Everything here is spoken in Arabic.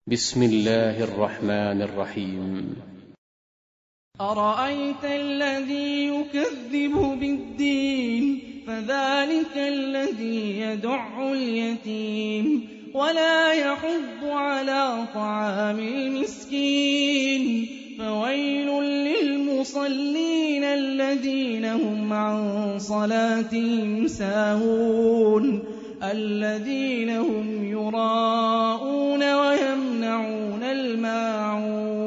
بسم الله الرحمن الرحيم. أَرَأَيْتَ الَّذِي يُكَذِّبُ بِالدِّينِ فَذَلِكَ الَّذِي يَدُعُّ الْيَتِيمَ وَلَا يَحُضُّ عَلَىٰ طَعَامِ الْمِسْكِينِ فَوَيْلٌ لِّلْمُصَلِّينَ الَّذِينَ هُمْ عَن صَلَاتِهِمْ سَاهُونَ الَّذِينَ هُمْ يُرَاءُونَ وَيَمْنَعُونَ الْمَاعُونَ